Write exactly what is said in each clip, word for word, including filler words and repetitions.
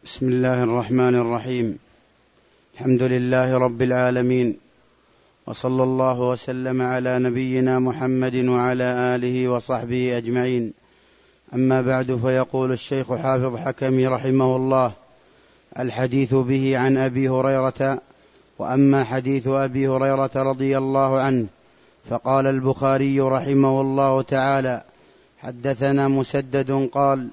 بسم الله الرحمن الرحيم. الحمد لله رب العالمين، وصلى الله وسلم على نبينا محمد وعلى آله وصحبه أجمعين. أما بعد، فيقول الشيخ حافظ حكمي رحمه الله: الحديث به عن أبي هريرة. وأما حديث أبي هريرة رضي الله عنه فقال البخاري رحمه الله تعالى: حدثنا مسدد قال: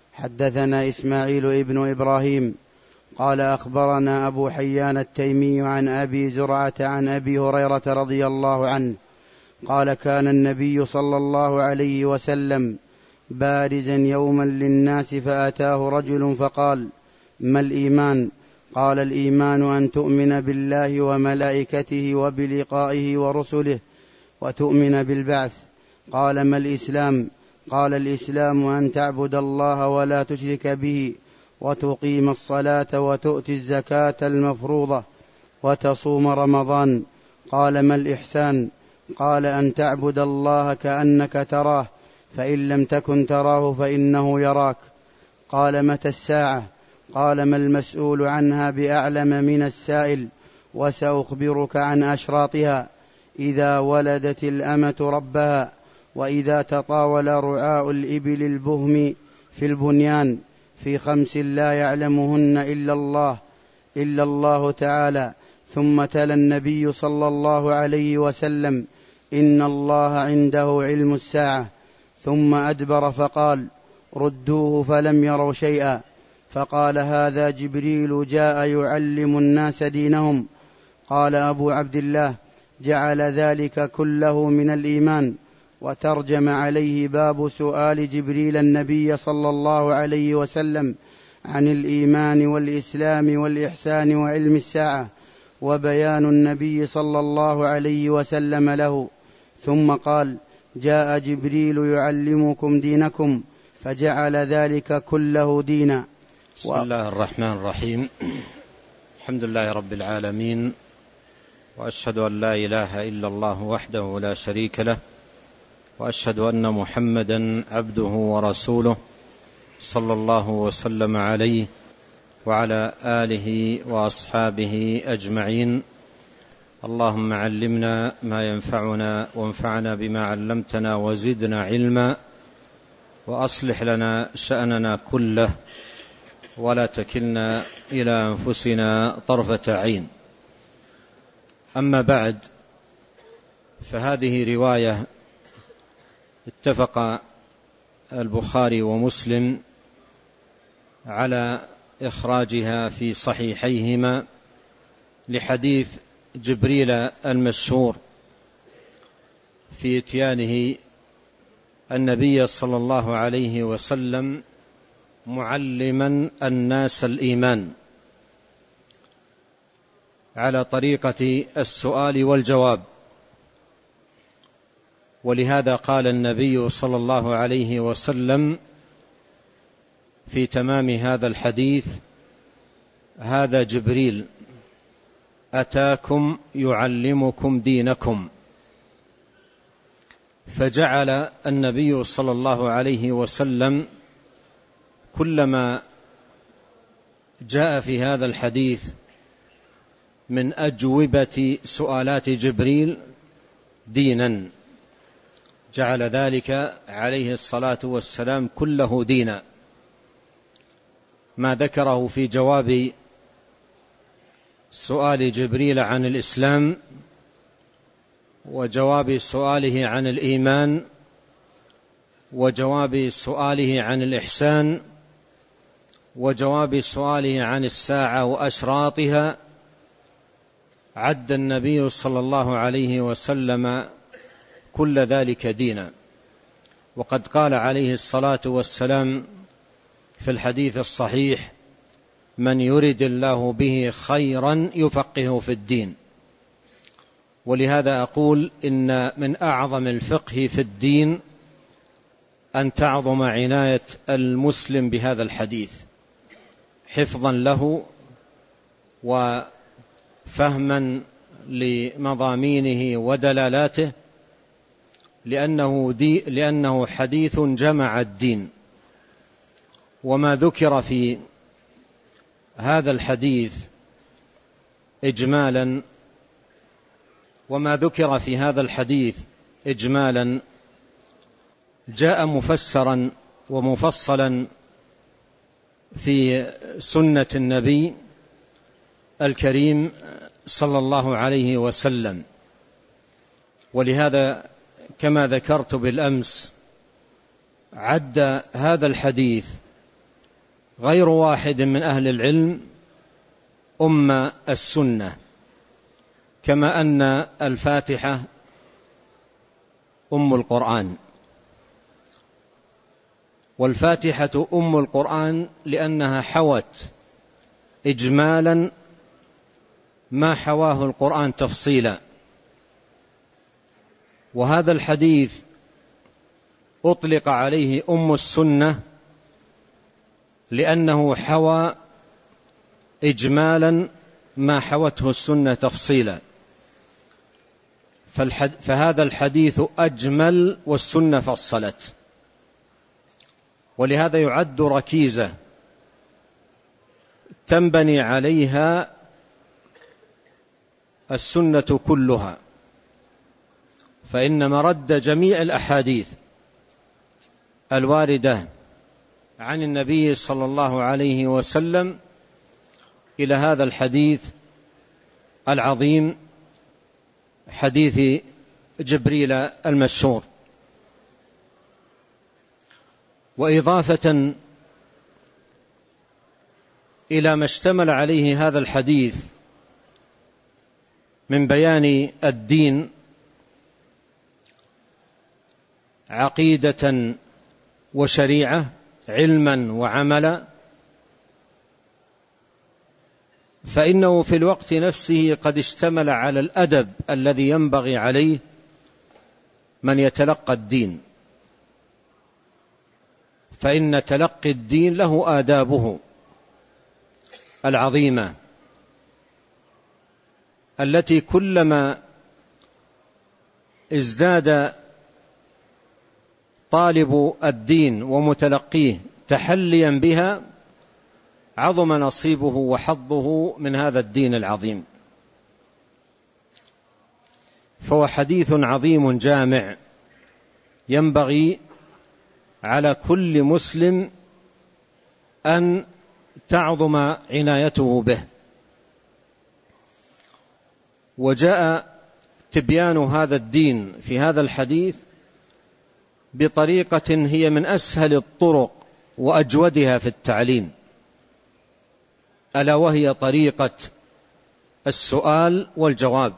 حدثنا إسماعيل ابن إبراهيم قال: أخبرنا أبو حيان التيمي عن أبي زرعة عن أبي هريرة رضي الله عنه قال: كان النبي صلى الله عليه وسلم بارزا يوما للناس، فأتاه رجل فقال: ما الإيمان؟ قال: الإيمان أن تؤمن بالله وملائكته وبلقائه ورسله وتؤمن بالبعث. قال: ما الإسلام؟ قال: الإسلام أن تعبد الله ولا تشرك به، وتقيم الصلاة وتؤتي الزكاة المفروضة، وتصوم رمضان. قال: ما الإحسان؟ قال: أن تعبد الله كأنك تراه، فإن لم تكن تراه فإنه يراك. قال: متى الساعة؟ قال: ما المسؤول عنها بأعلم من السائل، وسأخبرك عن أشراطها: إذا ولدت الأمة ربها، وإذا تطاول رعاء الإبل البهم في البنيان، في خمس لا يعلمهن إلا الله إلا الله تعالى. ثم تلا النبي صلى الله عليه وسلم: إن الله عنده علم الساعة. ثم أدبر فقال: ردوه، فلم يروا شيئا. فقال: هذا جبريل جاء يعلم الناس دينهم. قال أبو عبد الله: جعل ذلك كله من الإيمان. وترجم عليه باب سؤال جبريل النبي صلى الله عليه وسلم عن الإيمان والإسلام والإحسان وعلم الساعة، وبيان النبي صلى الله عليه وسلم له. ثم قال: جاء جبريل يعلمكم دينكم، فجعل ذلك كله دينا. بسم الله الرحمن الرحيم. الحمد لله رب العالمين، وأشهد أن لا إله إلا الله وحده لا شريك له، وأشهد أن محمدا عبده ورسوله، صلى الله وسلم عليه وعلى آله وأصحابه أجمعين. اللهم علمنا ما ينفعنا، وانفعنا بما علمتنا، وزدنا علما، وأصلح لنا شأننا كله، ولا تكلنا إلى أنفسنا طرفة عين. أما بعد، فهذه رواية اتفق البخاري ومسلم على إخراجها في صحيحيهما لحديث جبريل المشهور في إتيانه النبي صلى الله عليه وسلم معلما الناس الإيمان على طريقة السؤال والجواب. ولهذا قال النبي صلى الله عليه وسلم في تمام هذا الحديث: هذا جبريل أتاكم يعلمكم دينكم. فجعل النبي صلى الله عليه وسلم كلما جاء في هذا الحديث من أجوبة سؤالات جبريل دينا، جعل ذلك عليه الصلاة والسلام كله دينا. ما ذكره في جواب سؤال جبريل عن الإسلام، وجواب سؤاله عن الإيمان، وجواب سؤاله عن الإحسان، وجواب سؤاله عن الساعة وأشراطها، عد النبي صلى الله عليه وسلم كل ذلك دينا. وقد قال عليه الصلاة والسلام في الحديث الصحيح: من يرد الله به خيرا يفقهه في الدين. ولهذا أقول إن من أعظم الفقه في الدين أن تعظم عناية المسلم بهذا الحديث، حفظا له وفهما لمضامينه ودلالاته، لأنه, دي لأنه حديث جمع الدين. وما ذكر في هذا الحديث إجمالا، وما ذكر في هذا الحديث إجمالا جاء مفسرا ومفصلا في سنة النبي الكريم صلى الله عليه وسلم. ولهذا كما ذكرت بالأمس عد هذا الحديث غير واحد من أهل العلم أم السنة، كما أن الفاتحة أم القرآن. والفاتحة أم القرآن لأنها حوت إجمالا ما حواه القرآن تفصيلا. وهذا الحديث أطلق عليه أم السنة لأنه حوى إجمالا ما حوته السنة تفصيلا، فهذا الحديث أجمل والسنة فصلت، ولهذا يعد ركيزة تنبني عليها السنة كلها، فإن مرد جميع الأحاديث الواردة عن النبي صلى الله عليه وسلم إلى هذا الحديث العظيم، حديث جبريل المشهور. وإضافة إلى ما اشتمل عليه هذا الحديث من بيان الدين عقيدة وشريعة، علما وعملا، فإنه في الوقت نفسه قد اشتمل على الأدب الذي ينبغي عليه من يتلقى الدين، فإن تلقي الدين له آدابه العظيمة التي كلما ازداد طالب الدين ومتلقيه تحليا بها عظم نصيبه وحظه من هذا الدين العظيم. فهو حديث عظيم جامع ينبغي على كل مسلم أن تعظم عنايته به. وجاء تبيان هذا الدين في هذا الحديث بطريقة هي من أسهل الطرق وأجودها في التعليم، ألا وهي طريقة السؤال والجواب.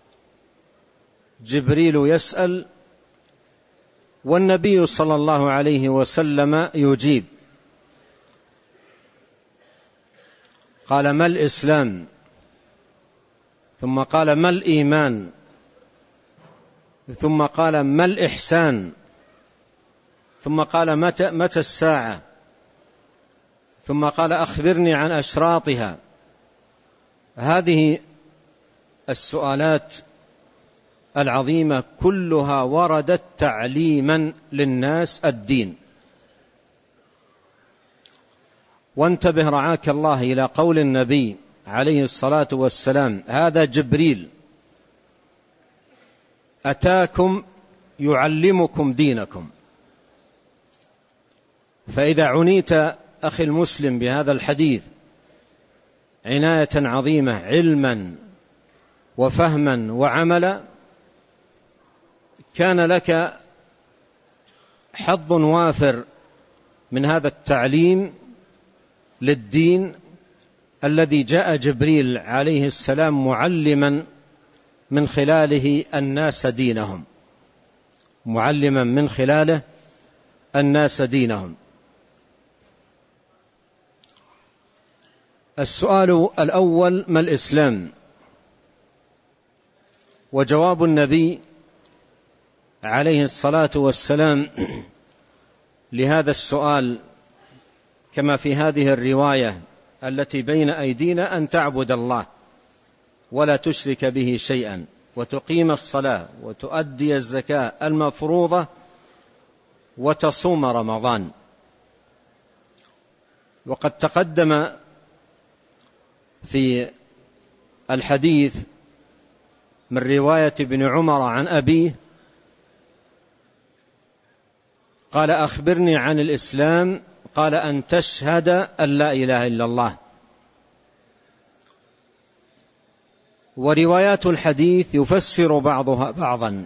جبريل يسأل والنبي صلى الله عليه وسلم يجيب. قال ما الإسلام؟ ثم قال ما الإيمان؟ ثم قال ما الإحسان؟ ثم قال متى, متى الساعة؟ ثم قال أخبرني عن أشراطها. هذه السؤالات العظيمة كلها وردت تعليما للناس الدين. وانتبه رعاك الله إلى قول النبي عليه الصلاة والسلام هذا جبريل أتاكم يعلمكم دينكم. فإذا عنيت أخي المسلم بهذا الحديث عناية عظيمة علما وفهما وعملا كان لك حظ وافر من هذا التعليم للدين الذي جاء جبريل عليه السلام معلما من خلاله الناس دينهم، معلما من خلاله الناس دينهم. السؤال الأول ما الإسلام؟ وجواب النبي عليه الصلاة والسلام لهذا السؤال كما في هذه الرواية التي بين أيدينا أن تعبد الله ولا تشرك به شيئا وتقيم الصلاة وتؤدي الزكاة المفروضة وتصوم رمضان. وقد تقدم في الحديث من رواية ابن عمر عن أبيه قال أخبرني عن الإسلام قال أن تشهد أن لا إله إلا الله. وروايات الحديث يفسر بعضها بعضا،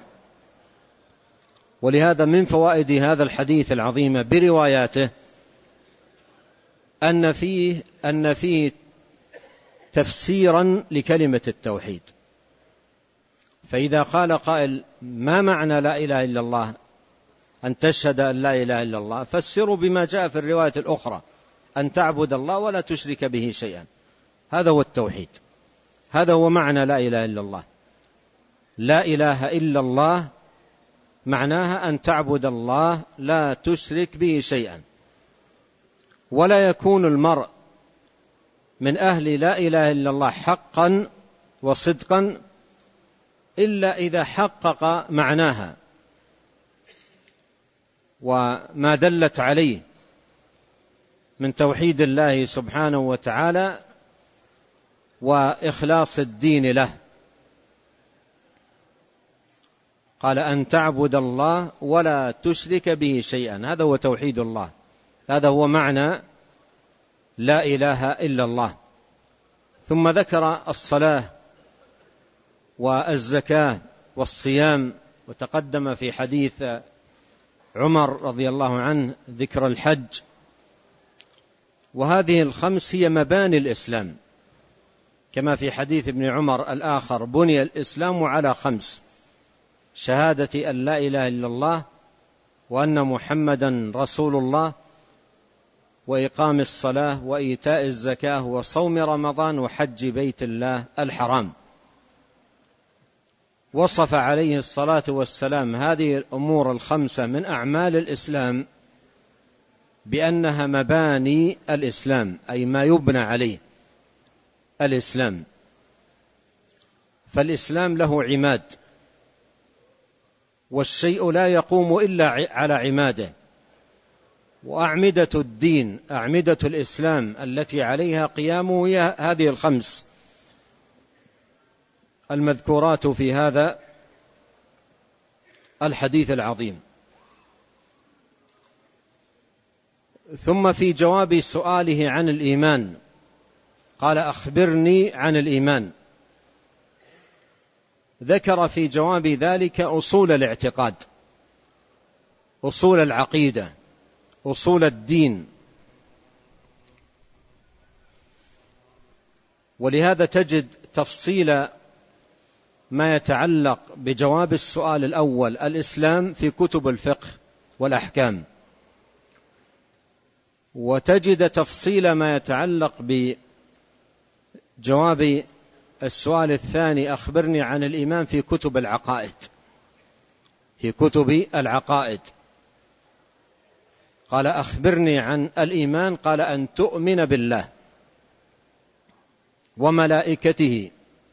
ولهذا من فوائد هذا الحديث العظيم برواياته أن فيه أن فيه تفسيرا لكلمة التوحيد. فإذا قال قائل ما معنى لا إله إلا الله أن تشهد أن لا إله إلا الله، فسروا بما جاء في الرواية الأخرى أن تعبد الله ولا تشرك به شيئا. هذا هو التوحيد، هذا هو معنى لا إله إلا الله. لا إله إلا الله معناها أن تعبد الله لا تشرك به شيئا. ولا يكون المرء من أهل لا إله إلا الله حقا وصدقا إلا إذا حقق معناها وما دلت عليه من توحيد الله سبحانه وتعالى وإخلاص الدين له. قال أن تعبد الله ولا تشرك به شيئا، هذا هو توحيد الله، هذا هو معنى لا إله إلا الله. ثم ذكر الصلاة والزكاة والصيام، وتقدم في حديث عمر رضي الله عنه ذكر الحج. وهذه الخمس هي مباني الإسلام، كما في حديث ابن عمر الآخر بني الإسلام على خمس: شهادة أن لا إله إلا الله وأن محمدا رسول الله وإقام الصلاة وإيتاء الزكاة وصوم رمضان وحج بيت الله الحرام. وصف عليه الصلاة والسلام هذه الأمور الخمسة من أعمال الإسلام بأنها مباني الإسلام، أي ما يبنى عليه الإسلام. فالإسلام له عماد، والشيء لا يقوم إلا على عماده. وأعمدة الدين، أعمدة الإسلام التي عليها قيامه هي هذه الخمس المذكورات في هذا الحديث العظيم. ثم في جواب سؤاله عن الإيمان قال أخبرني عن الإيمان. ذكر في جواب ذلك أصول الاعتقاد، أصول العقيدة، أصول الدين. ولهذا تجد تفصيل ما يتعلق بجواب السؤال الأول الإسلام في كتب الفقه والأحكام، وتجد تفصيل ما يتعلق بجواب السؤال الثاني أخبرني عن الإيمان في كتب العقائد، في كتب العقائد. قال أخبرني عن الإيمان، قال أن تؤمن بالله وملائكته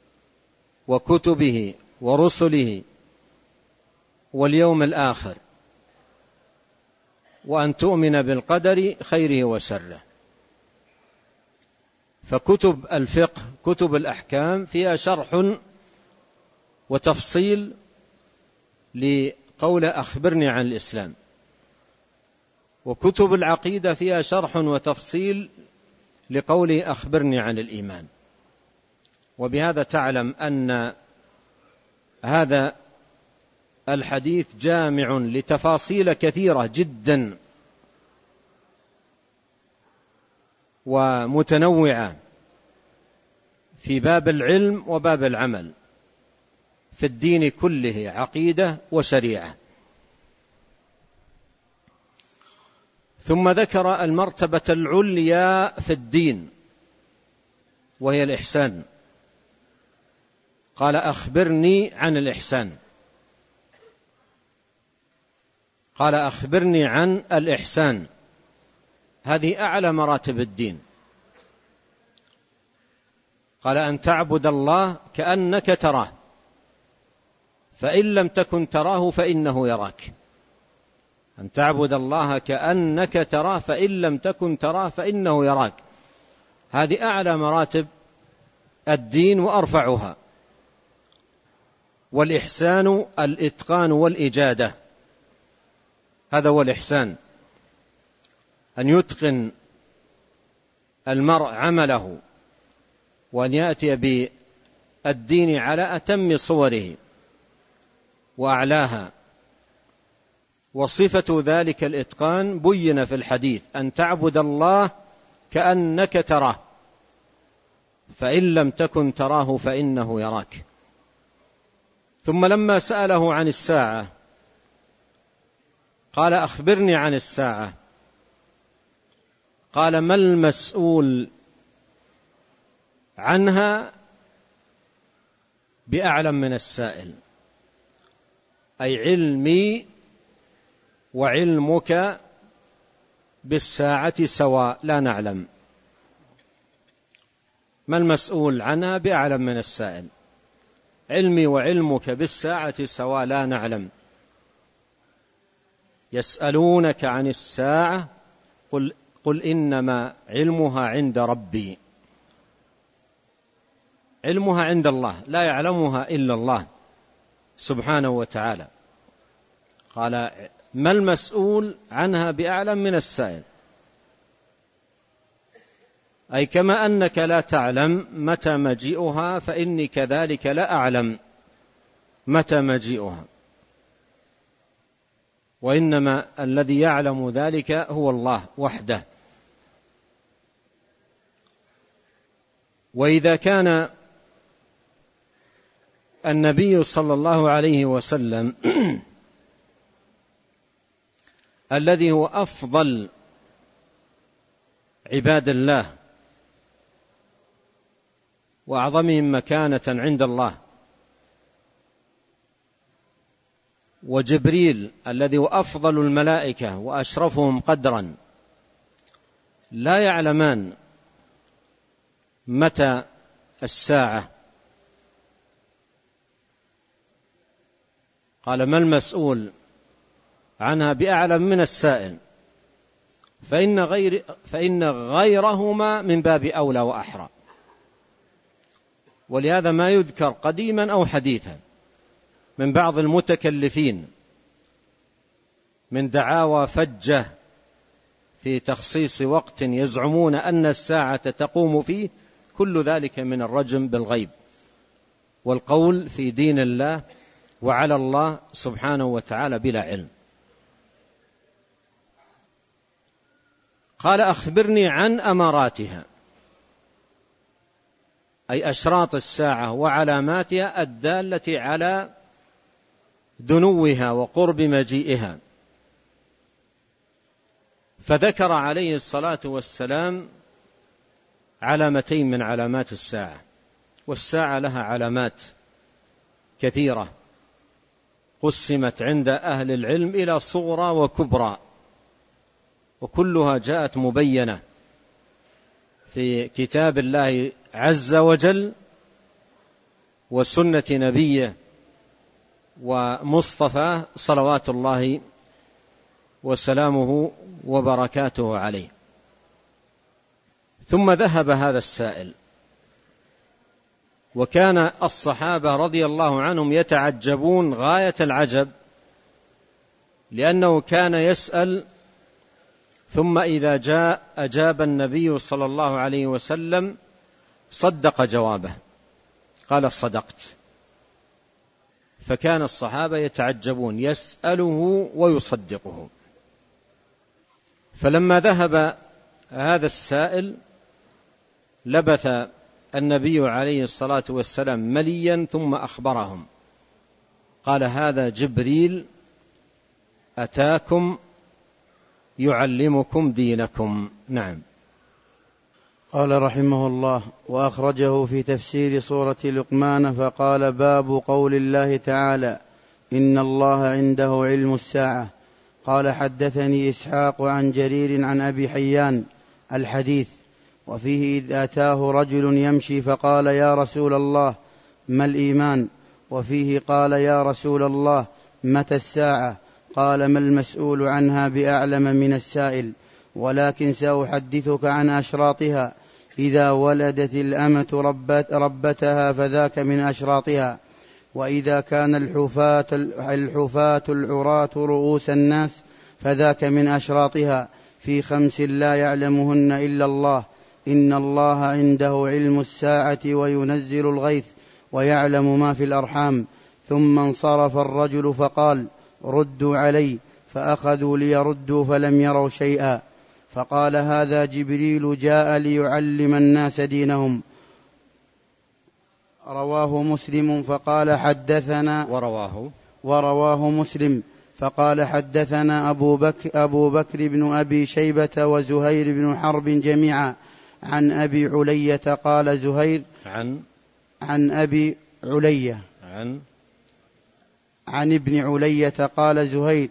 وكتبه ورسله واليوم الآخر، وأن تؤمن بالقدر خيره وشره. فكتب الفقه، كتب الأحكام فيها شرح وتفصيل لقول أخبرني عن الإسلام، وكتب العقيدة فيها شرح وتفصيل لقول أخبرني عن الإيمان. وبهذا تعلم أن هذا الحديث جامع لتفاصيل كثيرة جدا ومتنوعة في باب العلم وباب العمل في الدين كله، عقيدة وشريعة. ثم ذكر المرتبة العليا في الدين وهي الإحسان. قال أخبرني عن الإحسان، قال أخبرني عن الإحسان، هذه أعلى مراتب الدين. قال أن تعبد الله كأنك تراه، فإن لم تكن تراه فإنه يراك. أن تعبد الله كأنك تراه، فإن لم تكن تراه فإنه يراك. هذه أعلى مراتب الدين وأرفعها. والإحسان الإتقان والإجادة، هذا هو الإحسان، أن يتقن المرء عمله وأن يأتي بالدين على أتم صوره وأعلاها. وصفة ذلك الإتقان بين في الحديث: أن تعبد الله كأنك تراه، فإن لم تكن تراه فإنه يراك. ثم لما سأله عن الساعة قال: أخبرني عن الساعة. قال: ما المسؤول عنها بأعلم من السائل، أي علمي وعلمك بالساعة سواء لا نعلم. ما المسؤول عنها بأعلم من السائل، علمي وعلمك بالساعة سواء لا نعلم. يسألونك عن الساعة قل, قل إنما علمها عند ربي. علمها عند الله، لا يعلمها إلا الله سبحانه وتعالى. قال: ما المسؤول عنها بأعلم من السائل، أي كما أنك لا تعلم متى مجيئها فإني كذلك لا أعلم متى مجيئها، وإنما الذي يعلم ذلك هو الله وحده. وإذا كان النبي صلى الله عليه وسلم الذي هو أفضل عباد الله وأعظمهم مكانة عند الله، وجبريل الذي هو أفضل الملائكة وأشرفهم قدرا، لا يعلمان متى الساعة. قال: ما المسؤول عنها بأعلم من السائل، فإن, غير فإن غيرهما من باب أولى وأحرى. ولهذا ما يذكر قديما أو حديثا من بعض المتكلفين من دعاوى فجة في تخصيص وقت يزعمون أن الساعة تقوم فيه، كل ذلك من الرجم بالغيب والقول في دين الله وعلى الله سبحانه وتعالى بلا علم. قال: أخبرني عن أماراتها، أي أشراط الساعة وعلاماتها الدالة على دنوها وقرب مجيئها. فذكر عليه الصلاة والسلام علامتين من علامات الساعة، والساعة لها علامات كثيرة قسمت عند أهل العلم إلى صغرى وكبرى، وكلها جاءت مبينة في كتاب الله عز وجل وسنة نبيه ومصطفى صلوات الله وسلامه وبركاته عليه. ثم ذهب هذا السائل، وكان الصحابة رضي الله عنهم يتعجبون غاية العجب، لأنه كان يسأل ثم إذا جاء أجاب النبي صلى الله عليه وسلم صدق جوابه، قال: صدقت. فكان الصحابة يتعجبون، يسأله ويصدقه. فلما ذهب هذا السائل لبث النبي عليه الصلاة والسلام مليا ثم أخبرهم، قال: هذا جبريل أتاكم يعلمكم دينكم. نعم. قال رحمه الله: وأخرجه في تفسير سورة لقمان فقال: باب قول الله تعالى: إن الله عنده علم الساعة. قال: حدثني إسحاق عن جرير عن أبي حيان الحديث، وفيه: إذ أتاه رجل يمشي فقال: يا رسول الله ما الإيمان؟ وفيه: قال: يا رسول الله متى الساعة؟ قال: ما المسؤول عنها بأعلم من السائل، ولكن سأحدثك عن أشراطها. إذا ولدت الأمة ربت ربتها فذاك من أشراطها. وإذا كان الحفاة, الحفاة العراة رؤوس الناس فذاك من أشراطها في خمس لا يعلمهن إلا الله: إن الله عنده علم الساعة وينزل الغيث ويعلم ما في الأرحام. ثم انصرف الرجل فقال: ردوا علي، فأخذوا ليردوا فلم يروا شيئا. فقال: هذا جبريل جاء ليعلم الناس دينهم. رواه مسلم. فقال: حدثنا ورواه ورواه مسلم فقال: حدثنا أبو بكر, أبو بكر بن أبي شيبة وزهير بن حرب جميعا عن أبي علية قال زهير عن عن أبي علية عن عن ابن علية قال زهير: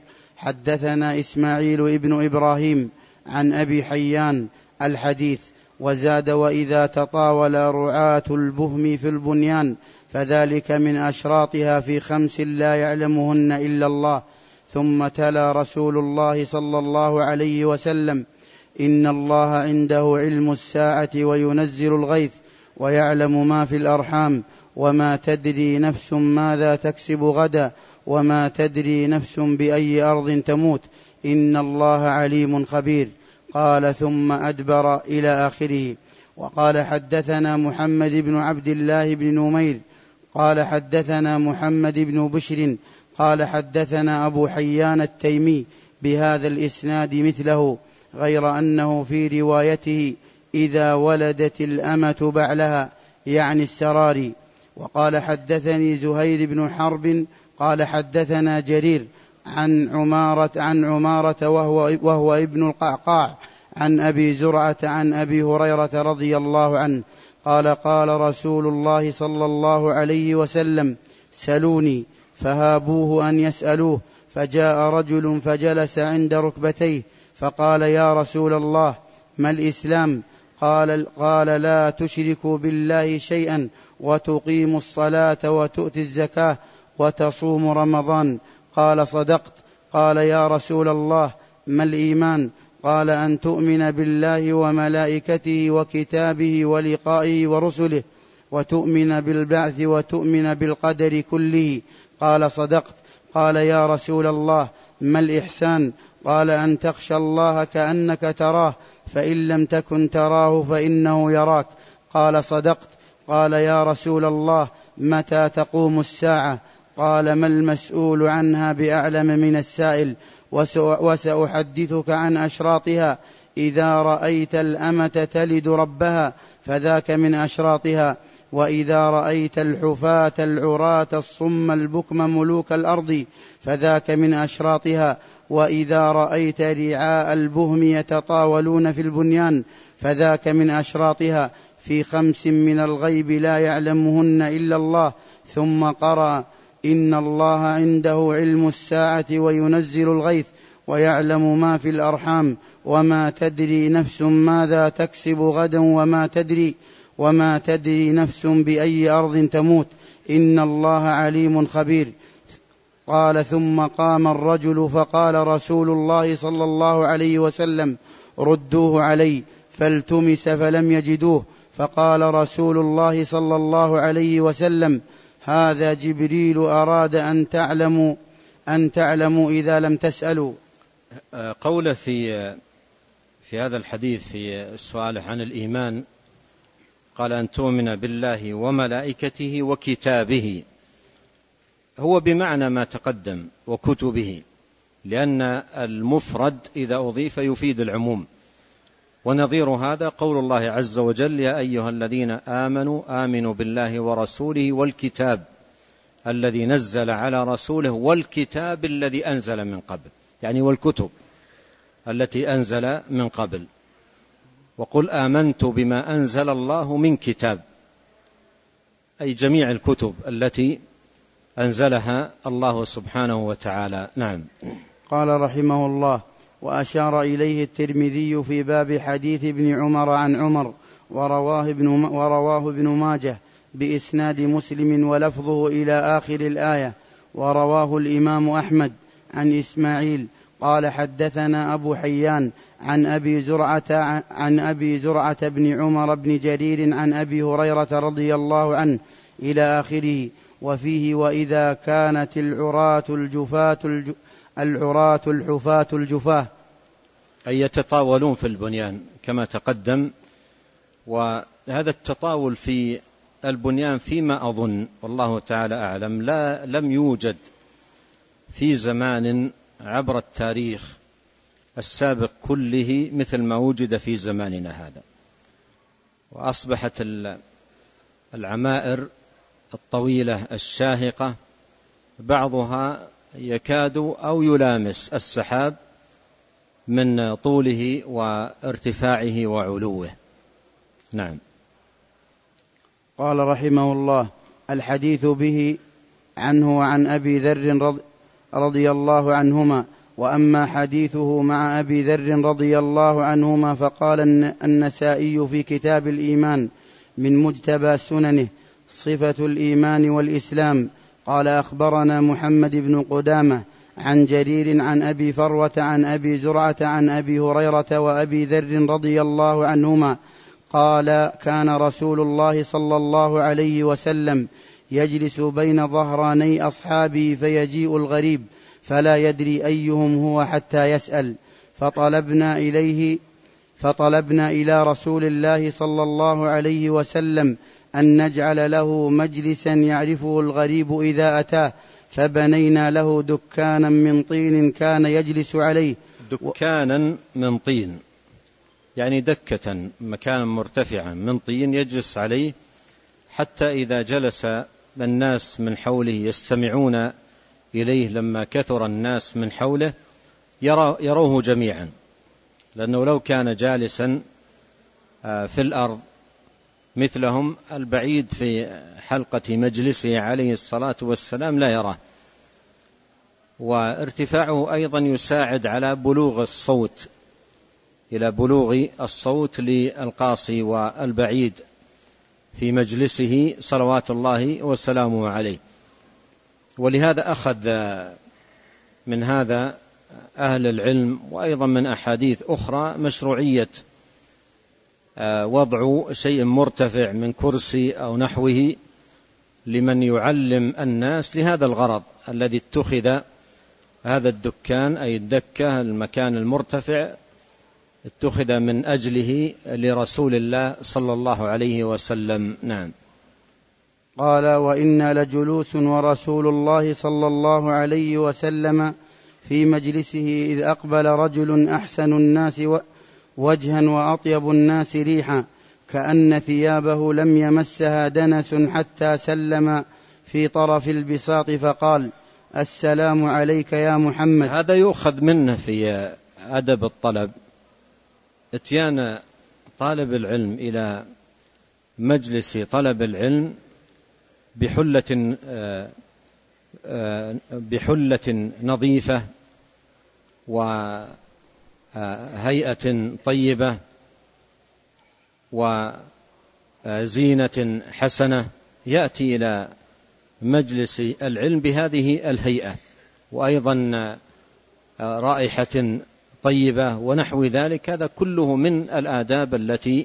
حدثنا إسماعيل ابن إبراهيم عن أبي حيان الحديث. وزاد: وإذا تطاول رعاة البهم في البنيان فذلك من أشراطها في خمس لا يعلمهن إلا الله. ثم تلا رسول الله صلى الله عليه وسلم: إن الله عنده علم الساعة وينزل الغيث ويعلم ما في الأرحام وما تدري نفس ماذا تكسب غدا وما تدري نفس بأي أرض تموت إن الله عليم خبير. قال: ثم أدبر إلى آخره. وقال: حدثنا محمد بن عبد الله بن نمير قال حدثنا محمد بن بشر قال حدثنا أبو حيان التيمي بهذا الإسناد مثله، غير أنه في روايته: إذا ولدت الأمة بعلها، يعني السراري. وقال: حدثني زهير بن حرب قال حدثنا جرير عن عمارة, عن عمارة وهو, وهو ابن القعقاع عن أبي زرعة عن أبي هريرة رضي الله عنه قال: قال رسول الله صلى الله عليه وسلم: سلوني، فهابوه أن يسألوه. فجاء رجل فجلس عند ركبتيه فقال: يا رسول الله، ما الإسلام؟ قال, قال: لا تشركوا بالله شيئا وتقيموا الصلاة وتؤتي الزكاة وتصوم رمضان. قال: صدقت. قال: يا رسول الله، ما الإيمان؟ قال: أن تؤمن بالله وملائكته وكتابه ولقائه ورسله وتؤمن بالبعث وتؤمن بالقدر كله. قال: صدقت. قال: يا رسول الله، ما الإحسان؟ قال: أن تخشى الله كأنك تراه، فإن لم تكن تراه فإنه يراك. قال: صدقت. قال: يا رسول الله، متى تقوم الساعة؟ قال: ما المسؤول عنها بأعلم من السائل، وسأحدثك عن أشراطها. إذا رأيت الأمة تلد ربها فذاك من أشراطها. وإذا رأيت الحفاة العراة الصم البكم ملوك الأرض فذاك من أشراطها. وإذا رأيت رعاء البهم يتطاولون في البنيان فذاك من أشراطها في خمس من الغيب لا يعلمهن إلا الله. ثم قرأ: إن الله عنده علم الساعة وينزل الغيث ويعلم ما في الأرحام وما تدري نفس ماذا تكسب غدا وما تدري وما تدري نفس بأي أرض تموت إن الله عليم خبير. قال: ثم قام الرجل فقال رسول الله صلى الله عليه وسلم: ردوه علي. فالتمس فلم يجدوه. فقال رسول الله صلى الله عليه وسلم: هذا جبريل أراد أن تعلموا أن تعلموا إذا لم تسألوا. قوله في في هذا الحديث في السؤال عن الإيمان، قال: أن تؤمن بالله وملائكته وكتابه، هو بمعنى ما تقدم وكتبه، لأن المفرد إذا أضيف يفيد العموم. ونظير هذا قول الله عز وجل: يا أيها الذين آمنوا آمنوا بالله ورسوله والكتاب الذي نزل على رسوله والكتاب الذي أنزل من قبل، يعني والكتب التي أنزل من قبل. وقل آمنت بما أنزل الله من كتاب، أي جميع الكتب التي أنزلها الله سبحانه وتعالى. نعم. قال رحمه الله: وأشار إليه الترمذي في باب حديث ابن عمر عن عمر، ورواه ابن, ورواه ابن ماجه بإسناد مسلم ولفظه إلى آخر الآية. ورواه الإمام أحمد عن إسماعيل قال حدثنا أبو حيان عن أبي زرعة عن أبي زرعة بن عمر بن جرير عن أبي هريرة رضي الله عنه إلى آخره، وفيه وإذا كانت العراة الجفاة الج... العراة الحفاة الجفاة، أي يتطاولون في البنيان كما تقدم. وهذا التطاول في البنيان فيما أظن والله تعالى أعلم لا لم يوجد في زمان عبر التاريخ السابق كله مثل ما وجد في زماننا هذا. وأصبحت العمائر الطويلة الشاهقة بعضها يكاد أو يلامس السحاب من طوله وارتفاعه وعلوه. نعم. قال رحمه الله: الحديث به عنه وعن أبي ذر رضي الله عنهما. وأما حديثه مع أبي ذر رضي الله عنهما فقال النسائي في كتاب الإيمان من مجتبى سننه: صفة الإيمان والإسلام. قال أخبرنا محمد بن قدامة عن جرير عن أبي فروة عن أبي زرعة عن أبي هريرة وأبي ذر رضي الله عنهما قال: كان رسول الله صلى الله عليه وسلم يجلس بين ظهراني أصحابه فيجيء الغريب فلا يدري أيهم هو حتى يسأل، فطلبنا إليه فطلبنا إلى رسول الله صلى الله عليه وسلم أن نجعل له مجلسا يعرفه الغريب إذا أتاه، فبنينا له دكانا من طين كان يجلس عليه. دكانا من طين يعني دكة، مكانا مرتفعا من طين يجلس عليه، حتى إذا جلس الناس من حوله يستمعون إليه لما كثر الناس من حوله يروه جميعا، لأنه لو كان جالسا في الأرض مثلهم البعيد في حلقة مجلسه عليه الصلاة والسلام لا يراه. وارتفاعه أيضا يساعد على بلوغ الصوت إلى بلوغ الصوت للقاصي والبعيد في مجلسه صلوات الله وسلامه عليه. ولهذا أخذ من هذا أهل العلم وأيضا من أحاديث أخرى مشروعية وضع شيء مرتفع من كرسي أو نحوه لمن يعلم الناس لهذا الغرض الذي اتخذ هذا الدكان أي الدكة المكان المرتفع اتخذ من أجله لرسول الله صلى الله عليه وسلم. نعم. قال: وإنا لجلوس ورسول الله صلى الله عليه وسلم في مجلسه إذ أقبل رجل أحسن الناس وجها وأطيب الناس ريحا كأن ثيابه لم يمسها دنس حتى سلم في طرف البساط فقال: السلام عليك يا محمد. هذا يؤخذ منه في أدب الطلب اتيان طالب العلم إلى مجلس طلب العلم بحلة بحلة نظيفة وهيئة طيبة وزينة حسنة، يأتي إلى مجلس العلم بهذه الهيئة وأيضا رائحة طيبة ونحو ذلك. هذا كله من الآداب التي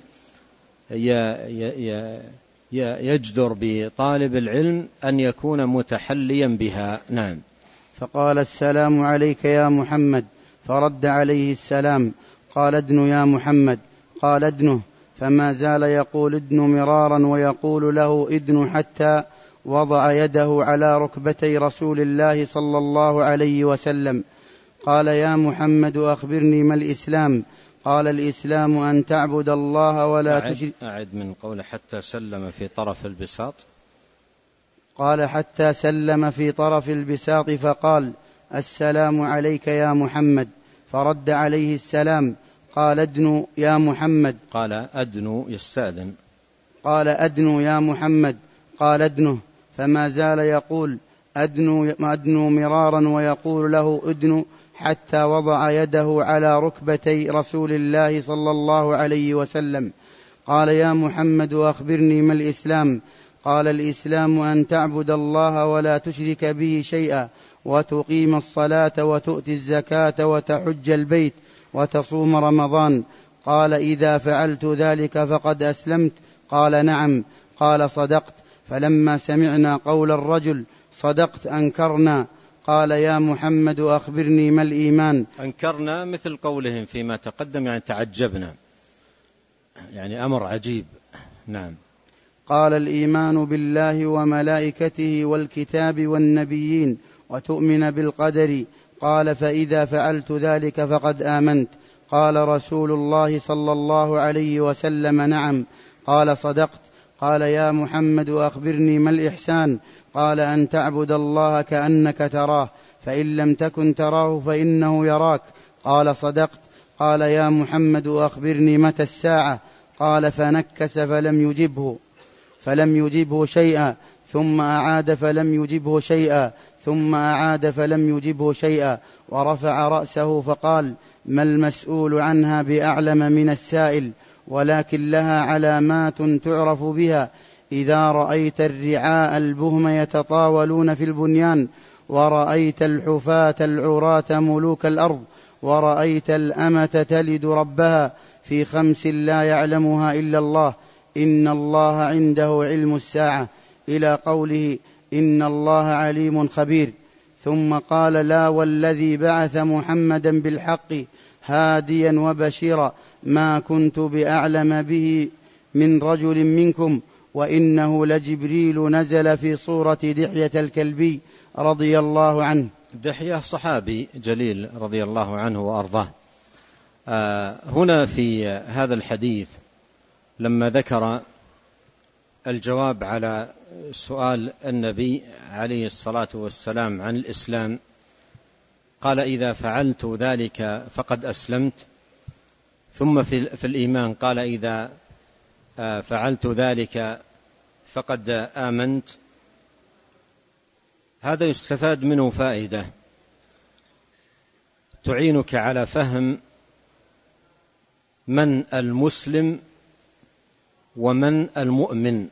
يجدر بطالب العلم أن يكون متحليا بها. نعم. فقال: السلام عليك يا محمد، فرد عليه السلام. قال: ادن يا محمد. قال: ادنه. فما زال يقول ادن مرارا ويقول له ادن حتى وضع يده على ركبتي رسول الله صلى الله عليه وسلم. قال: يا محمد أخبرني ما الإسلام؟ قال: الإسلام أن تعبد الله ولا تشرك. أعد من قول حتى سلم في طرف البساط. قال: حتى سلم في طرف البساط فقال: السلام عليك يا محمد. فرد عليه السلام. قال: ادنو يا محمد. قال: أدنو يستأذن. قال: أدنو يا محمد. قال: ادنه. فما زال يقول أدنو, أدنو مرارا ويقول له ادنو حتى وضع يده على ركبتي رسول الله صلى الله عليه وسلم. قال: يا محمد أخبرني ما الإسلام؟ قال: الإسلام أن تعبد الله ولا تشرك به شيئا وتقيم الصلاة وتؤتي الزكاة وتحج البيت وتصوم رمضان. قال: إذا فعلت ذلك فقد أسلمت. قال: نعم. قال: صدقت. فلما سمعنا قول الرجل صدقت أنكرنا. قال: يا محمد أخبرني ما الإيمان. أنكرنا مثل قولهم فيما تقدم، يعني تعجبنا، يعني أمر عجيب. نعم. قال: الإيمان بالله وملائكته والكتاب والنبيين وتؤمن بالقدر. قال: فإذا فعلت ذلك فقد آمنت. قال رسول الله صلى الله عليه وسلم: نعم. قال: صدقت. قال: يا محمد أخبرني ما الإحسان. قال: أن تعبد الله كأنك تراه، فإن لم تكن تراه فإنه يراك. قال: صدقت. قال: يا محمد أخبرني متى الساعة. قال: فنكس فلم يجبه فلم يجبه شيئا، ثم أعاد فلم يجبه شيئا، ثم أعاد فلم يجبه شيئا، ورفع رأسه فقال: ما المسؤول عنها بأعلم من السائل، ولكن لها علامات تعرف بها. إذا رأيت الرعاء البهم يتطاولون في البنيان، ورأيت الحفاة العراة ملوك الأرض، ورأيت الأمة تلد ربها، في خمس لا يعلمها إلا الله: إن الله عنده علم الساعة، إلى قوله: إن الله عليم خبير. ثم قال: لا والذي بعث محمدا بالحق هاديا وبشيرا، ما كنت بأعلم به من رجل منكم، وإنه لجبريل نزل في صورة دحية الكلبي رضي الله عنه. دحية صحابي جليل رضي الله عنه وأرضاه. آه هنا في هذا الحديث لما ذكر الجواب على سؤال النبي عليه الصلاة والسلام عن الإسلام، قال: إذا فعلت ذلك فقد أسلمت. ثم في الإيمان قال: إذا فعلت ذلك فقد آمنت. هذا يستفاد منه فائدة تعينك على فهم من المسلم ومن المؤمن.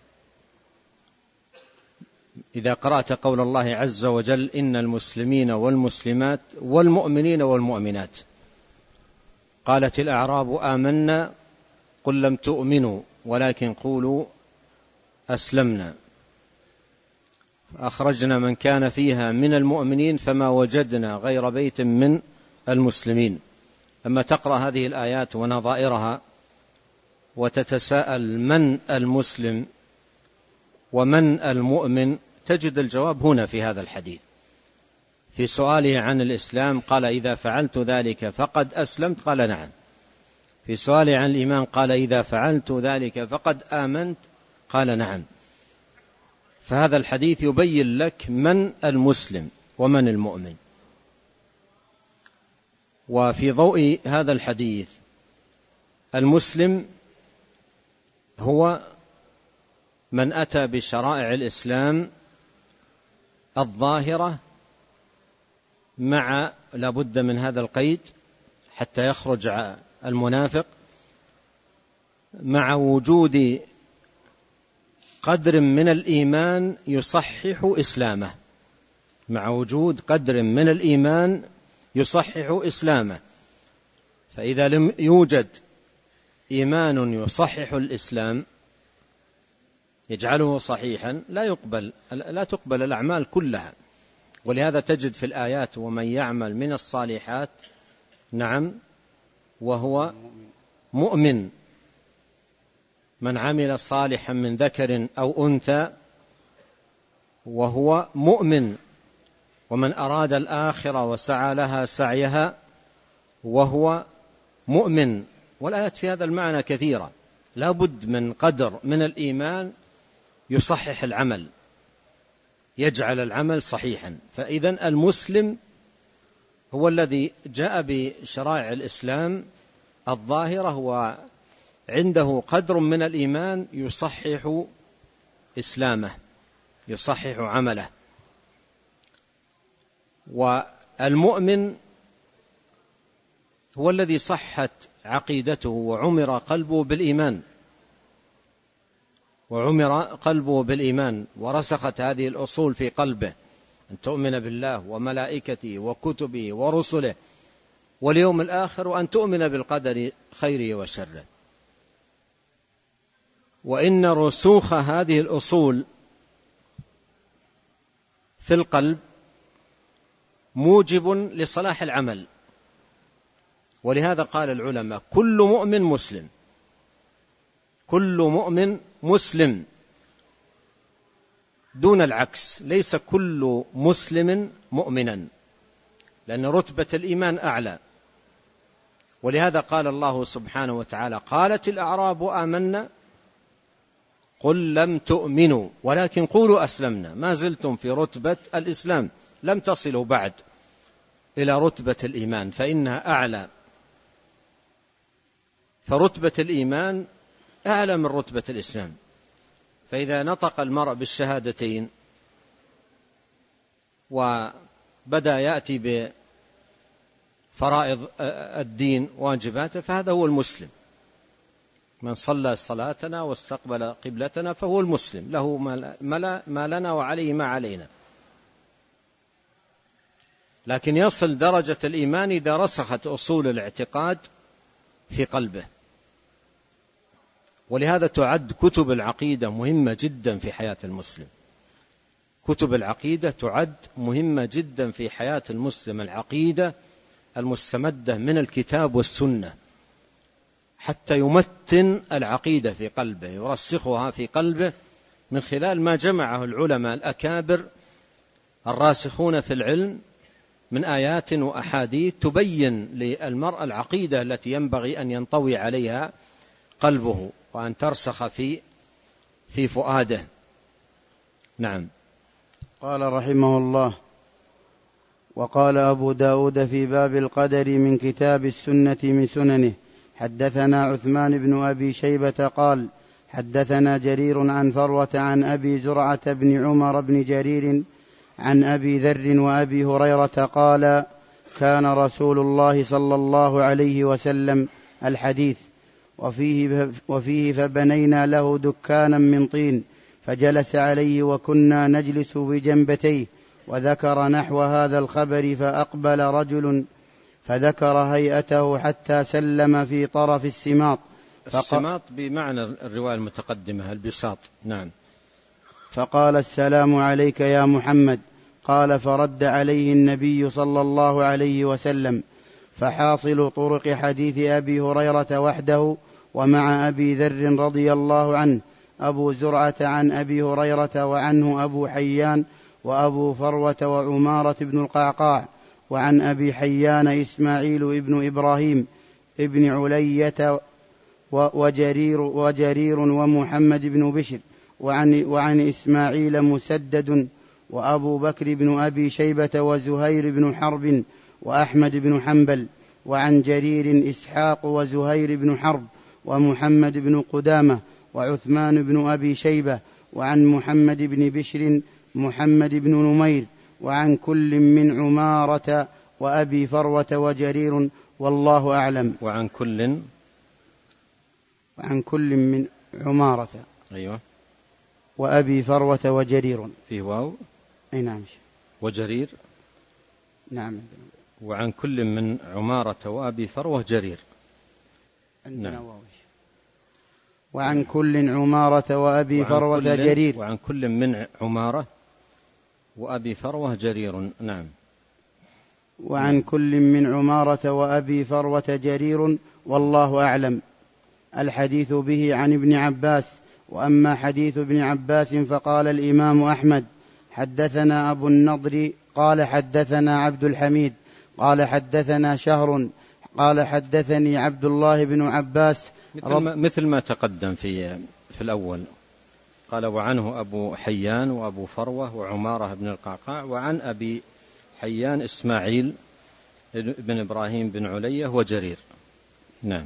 إذا قرأت قول الله عز وجل: إن المسلمين والمسلمات والمؤمنين والمؤمنات. قالت الأعراب: آمنا، قل لم تؤمنوا ولكن قولوا أسلمنا، أخرجنا من كان فيها من المؤمنين فما وجدنا غير بيت من المسلمين. لما تقرأ هذه الآيات ونظائرها وتتساءل من المسلم ومن المؤمن، تجد الجواب هنا في هذا الحديث. في سؤاله عن الإسلام قال: إذا فعلت ذلك فقد أسلمت. قال: نعم. في سؤاله عن الإيمان قال: إذا فعلت ذلك فقد آمنت. قال: نعم. فهذا الحديث يبين لك من المسلم ومن المؤمن. وفي ضوء هذا الحديث، المسلم هو من أتى بشرائع الإسلام الظاهرة، مع لابد من هذا القيد حتى يخرج المنافق، مع وجود قدر من الإيمان يصحح إسلامه، مع وجود قدر من الإيمان يصحح إسلامه. فإذا لم يوجد إيمان يصحح الإسلام يجعله صحيحا لا يقبل لا تقبل الأعمال كلها. ولهذا تجد في الآيات: ومن يعمل من الصالحات، نعم، وهو مؤمن. من عمل صالحا من ذكر أو أنثى وهو مؤمن، ومن أراد الآخرة وسعى لها سعيها وهو مؤمن. والآيات في هذا المعنى كثيرة. لا بد من قدر من الإيمان يصحح العمل، يجعل العمل صحيحا. فإذن المسلم هو الذي جاء بشرائع الإسلام الظاهرة وعنده قدر من الإيمان يصحح إسلامه، يصحح عمله. والمؤمن هو الذي صحت عقيدته وعمر قلبه بالإيمان وعمر قلبه بالإيمان ورسخت هذه الأصول في قلبه، أن تؤمن بالله وملائكته وكتبه ورسله واليوم الآخر، وأن تؤمن بالقدر خيره وشره. وإن رسوخ هذه الأصول في القلب موجب لصلاح العمل، ولهذا قال العلماء: كل مؤمن مسلم، كل مؤمن مسلم دون العكس، ليس كل مسلم مؤمنا، لأن رتبة الإيمان أعلى. ولهذا قال الله سبحانه وتعالى: قالت الأعراب آمنا قل لم تؤمنوا ولكن قولوا أسلمنا، ما زلتم في رتبة الإسلام، لم تصلوا بعد إلى رتبة الإيمان فإنها أعلى. فرتبة الإيمان أعلى من رتبة الإسلام. فإذا نطق المرء بالشهادتين وبدأ يأتي بفرائض الدين واجباته فهذا هو المسلم. من صلى صلاتنا واستقبل قبلتنا فهو المسلم، له ما لنا وعليه ما علينا. لكن يصل درجة الإيمان إذا رسخت أصول الاعتقاد في قلبه. ولهذا تعد كتب العقيدة مهمة جدا في حياة المسلم. كتب العقيدة تعد مهمة جدا في حياة المسلم، العقيدة المستمدة من الكتاب والسنة، حتى يمتن العقيدة في قلبه، يرسخها في قلبه من خلال ما جمعه العلماء الأكابر الراسخون في العلم من آيات وأحاديث تبين للمرء العقيدة التي ينبغي أن ينطوي عليها قلبه وأن ترسخ في في فؤاده. نعم. قال رحمه الله: وقال أبو داود في باب القدر من كتاب السنة من سننه: حدثنا عثمان بن أبي شيبة قال حدثنا جرير عن فروة عن أبي زرعة بن عمر بن جرير عن أبي ذر وأبي هريرة قال: كان رسول الله صلى الله عليه وسلم الحديث وفيه, وفيه فبنينا له دكانا من طين فجلس عليه وكنا نجلس بجنبتيه، وذكر نحو هذا الخبر فأقبل رجل فذكر هيئته حتى سلم في طرف السماط. السماط بمعنى الرواية المتقدمة البساط. نعم. فقال: السلام عليك يا محمد. قال: فرد عليه النبي صلى الله عليه وسلم. فحاصل طرق حديث أبي هريرة وحده ومع أبي ذر رضي الله عنه أبو زرعة عن أبي هريرة وعنه أبو حيان وأبو فروة وعمارة بن القعقاع، وعن أبي حيان إسماعيل ابن إبراهيم ابن علية وجرير, وجرير ومحمد بن بشر، وعن, وعن إسماعيل مسدد وأبو بكر بن أبي شيبة وزهير بن حرب وأحمد بن حنبل، وعن جرير إسحاق وزهير بن حرب ومحمد بن قدامة وعثمان بن أبي شيبة، وعن محمد بن بشر محمد بن نمير، وعن كل من عمارة وأبي فروة وجرير، والله أعلم. وعن كل وعن كل من عمارة أيوة وأبي فروة وجرير في واو. أي نعم. وجرير. نعم. وعن كل من عمارة وأبي فروة جرير. نعم. وعن كل عمارة وأبي فروة جرير. وعن كل من عمارة وأبي فروة جرير. نعم. وعن كل من عمارة وأبي فروة جرير، والله أعلم. الحديث به عن ابن عباس. وأما حديث ابن عباس فقال الإمام أحمد: حدثنا أبو النضر قال حدثنا عبد الحميد قال حدثنا شهر قال حدثني عبد الله بن عباس مثل ما, مثل ما تقدم في في الأول. قال: وعنه أبو حيان وأبو فروة وعمارة بن القعقاع، وعن أبي حيان إسماعيل بن إبراهيم بن علية وجرير. نعم.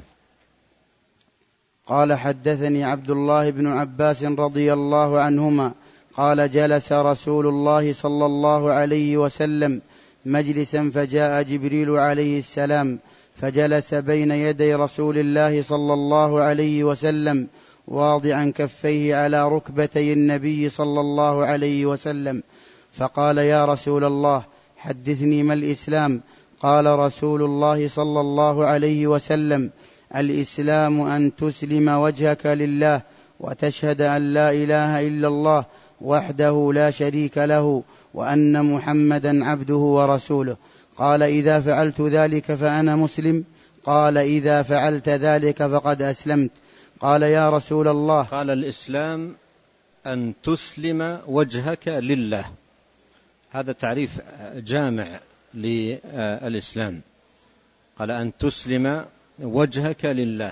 قال: حدثني عبد الله بن عباس رضي الله عنهما قال: جلس رسول الله صلى الله عليه وسلم مجلسا فجاء جبريل عليه السلام فجلس بين يدي رسول الله صلى الله عليه وسلم واضعا كفيه على ركبتي النبي صلى الله عليه وسلم، فقال: يا رسول الله حدثني ما الإسلام؟ قال رسول الله صلى الله عليه وسلم: الإسلام أن تسلم وجهك لله وتشهد أن لا إله إلا الله وحده لا شريك له وأن محمدا عبده ورسوله. قال: إذا فعلت ذلك فأنا مسلم؟ قال: إذا فعلت ذلك فقد أسلمت. قال: يا رسول الله. قال: الإسلام أن تسلم وجهك لله. هذا تعريف جامع للإسلام. قال: أن تسلم وجهك لله.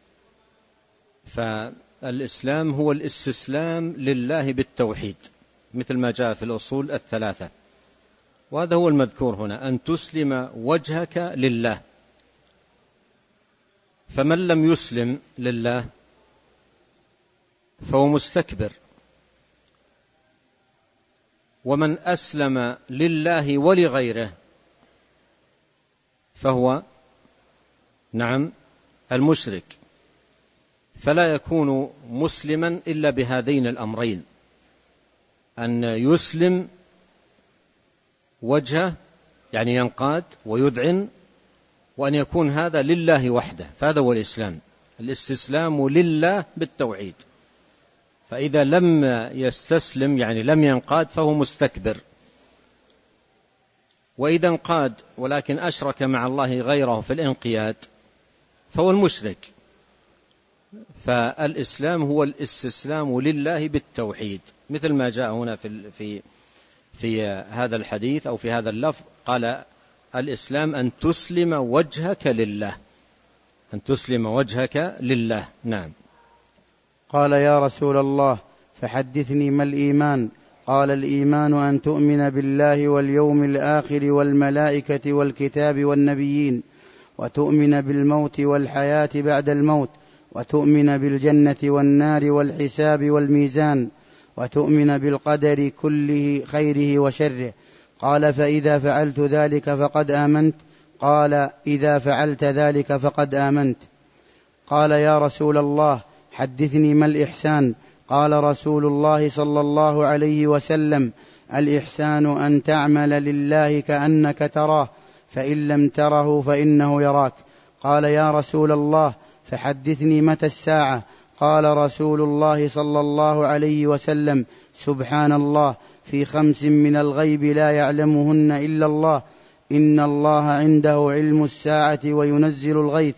فالإسلام هو الاستسلام لله بالتوحيد مثل ما جاء في الأصول الثلاثة، وهذا هو المذكور هنا، أن تسلم وجهك لله. فمن لم يسلم لله فهو مستكبر، ومن أسلم لله ولغيره فهو نعم المشرك. فلا يكون مسلما إلا بهذين الأمرين: أن يسلم وجهه يعني ينقاد ويذعن، وأن يكون هذا لله وحده. فهذا هو الإسلام، الاستسلام لله بالتوحيد. فإذا لم يستسلم يعني لم ينقاد فهو مستكبر، وإذا انقاد ولكن أشرك مع الله غيره في الانقياد فهو المشرك. فالإسلام هو الاستسلام لله بالتوحيد، مثل ما جاء هنا في في في هذا الحديث أو في هذا اللفظ. قال: الإسلام أن تسلم وجهك لله، أن تسلم وجهك لله. نعم. قال: يا رسول الله فحدثني ما الإيمان؟ قال: الإيمان أن تؤمن بالله واليوم الآخر والملائكة والكتاب والنبيين، وتؤمن بالموت والحياة بعد الموت، وتؤمن بالجنة والنار والحساب والميزان، وتؤمن بالقدر كله خيره وشره. قال: فإذا فعلت ذلك فقد آمنت؟ قال: إذا فعلت ذلك فقد آمنت. قال: يا رسول الله حدثني ما الإحسان؟ قال رسول الله صلى الله عليه وسلم: الإحسان أن تعمل لله كأنك تراه، فإن لم تره فإنه يراك. قال: يا رسول الله فحدثني متى الساعة؟ قال رسول الله صلى الله عليه وسلم: سبحان الله، في خمس من الغيب لا يعلمهن إلا الله، إن الله عنده علم الساعة وينزل الغيث،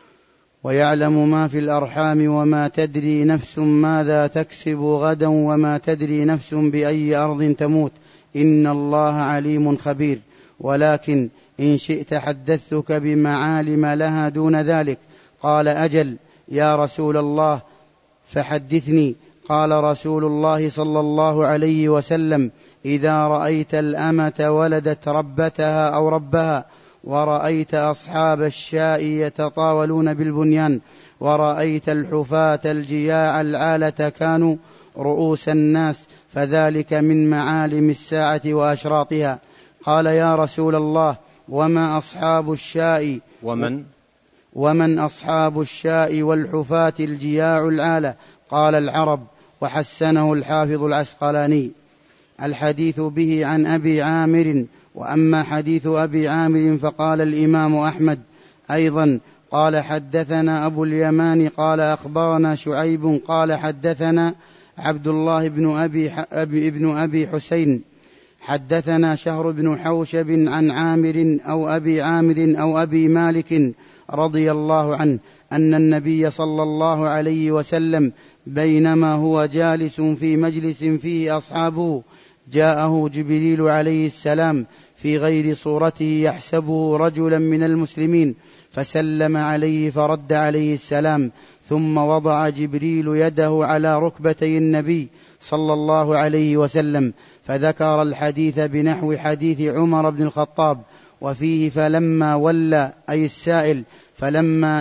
ويعلم ما في الأرحام، وما تدري نفس ماذا تكسب غدا، وما تدري نفس بأي أرض تموت، إن الله عليم خبير. ولكن إن شئت حدثتك بمعالم لها دون ذلك. قال: أجل يا رسول الله فحدثني. قال رسول الله صلى الله عليه وسلم: إذا رأيت الأمة ولدت ربتها أو ربها، ورأيت أصحاب الشاء يتطاولون بالبنيان، ورأيت الحفاة الجياع العالة كانوا رؤوس الناس، فذلك من معالم الساعة وأشراطها. قال: يا رسول الله وما أصحاب الشاء؟ ومن ومن أصحاب الشاء والحفاة الجياع العالة؟ قال: العرب. وحسنه الحافظ العسقلاني. الحديث به عن أبي عامر. وأما حديث أبي عامر فقال الإمام أحمد أيضا: قال: حدثنا أبو اليمان قال أخبرنا شعيب قال حدثنا عبد الله بن أبي, أبي, ابن أبي حسين حدثنا شهر بن حوشب عن عامر أو أبي عامر أو أبي مالك رضي الله عنه أن النبي صلى الله عليه وسلم بينما هو جالس في مجلس فيه أصحابه جاءه جبريل عليه السلام في غير صورته يحسبه رجلا من المسلمين، فسلم عليه فرد عليه السلام، ثم وضع جبريل يده على ركبتي النبي صلى الله عليه وسلم، فذكر الحديث بنحو حديث عمر بن الخطاب، وفيه: فلما ولى أي السائل فلما,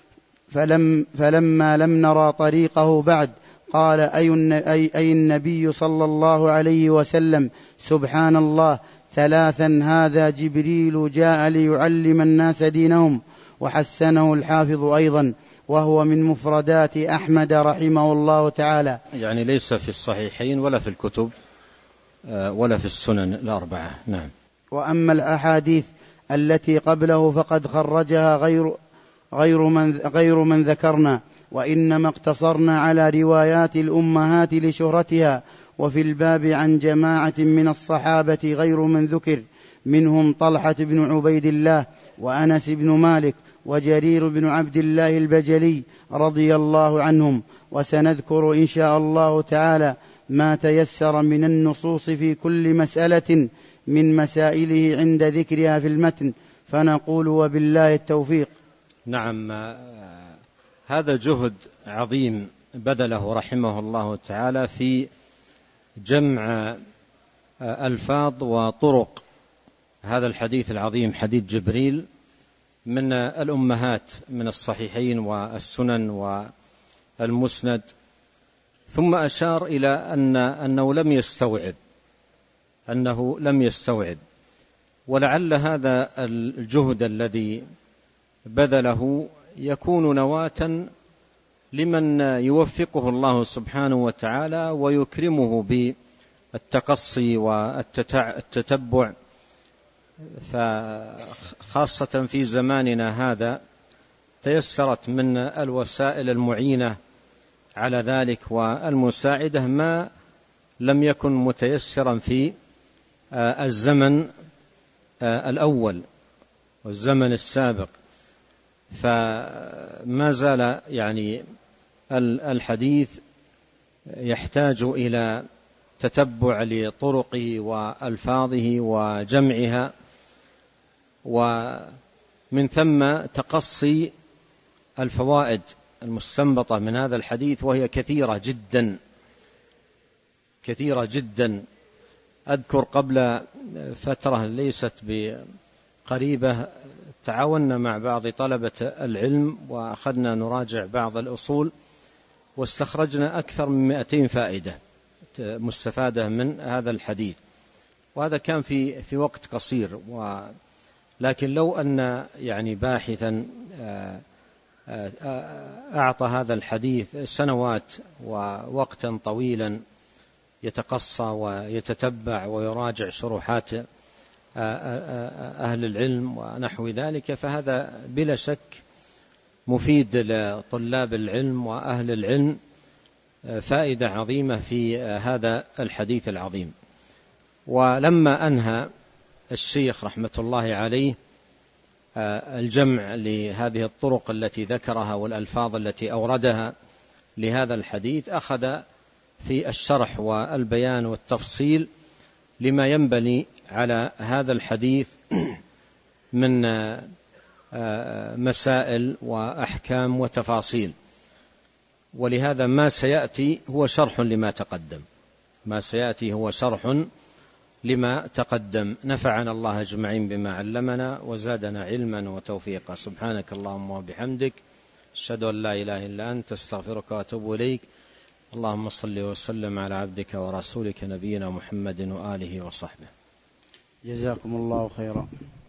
فلم فلما لم نرى طريقه بعد قال: أي, أي, أي النبي صلى الله عليه وسلم: سبحان الله ثلاثا، هذا جبريل جاء ليعلم الناس دينهم. وحسنه الحافظ أيضا، وهو من مفردات أحمد رحمه الله تعالى. يعني ليس في الصحيحين ولا في الكتب ولا في السنن الأربعة. نعم. وأما الأحاديث التي قبله فقد خرجها غير غير من غير من ذكرنا، وإنما اقتصرنا على روايات الأمهات لشهرتها. وفي الباب عن جماعة من الصحابة غير من ذكر، منهم طلحة بن عبيد الله وأنس بن مالك وجرير بن عبد الله البجلي رضي الله عنهم. وسنذكر إن شاء الله تعالى ما تيسر من النصوص في كل مسألة من مسائله عند ذكرها في المتن، فنقول وبالله التوفيق. نعم، هذا جهد عظيم بذله رحمه الله تعالى في جمع ألفاظ وطرق هذا الحديث العظيم، حديث جبريل، من الأمهات من الصحيحين والسنن والمسند. ثم أشار إلى أن أنه لم يستوعب أنه لم يستوعب ولعل هذا الجهد الذي بذله يكون نواة لمن يوفقه الله سبحانه وتعالى ويكرمه بالتقصي والتتبع، فخاصة في زماننا هذا تيسرت من الوسائل المعينة على ذلك والمساعدة ما لم يكن متيسرا في الزمن الأول والزمن السابق. فما زال يعني الحديث يحتاج إلى تتبع لطرقه وألفاظه وجمعها، ومن ثم تقصي الفوائد المستنبطة من هذا الحديث، وهي كثيرة جدا كثيرة جدا. أذكر قبل فترة ليست بقريبة تعاوننا مع بعض طلبة العلم وأخذنا نراجع بعض الأصول، واستخرجنا أكثر من مئتين فائدة مستفادة من هذا الحديث، وهذا كان في في وقت قصير. ولكن لو أن يعني باحثا أعطى هذا الحديث سنوات ووقتا طويلا يتقصى ويتتبع ويراجع شروحات أهل العلم ونحو ذلك، فهذا بلا شك مفيد لطلاب العلم وأهل العلم، فائدة عظيمة في هذا الحديث العظيم. ولما أنهى الشيخ رحمة الله عليه الجمع لهذه الطرق التي ذكرها والألفاظ التي أوردها لهذا الحديث، أخذ في الشرح والبيان والتفصيل لما ينبني على هذا الحديث من مسائل وأحكام وتفاصيل. ولهذا ما سيأتي هو شرح لما تقدم ما سيأتي هو شرح لما تقدم. نفعنا الله أجمعين بما علمنا وزادنا علما وتوفيقا. سبحانك اللهم وبحمدك، أشهد أن لا إله إلا أنت، استغفرك وأتوب إليك. اللهم صل وسلم على عبدك ورسولك نبينا محمد وآله وصحبه. جزاكم الله خيرا.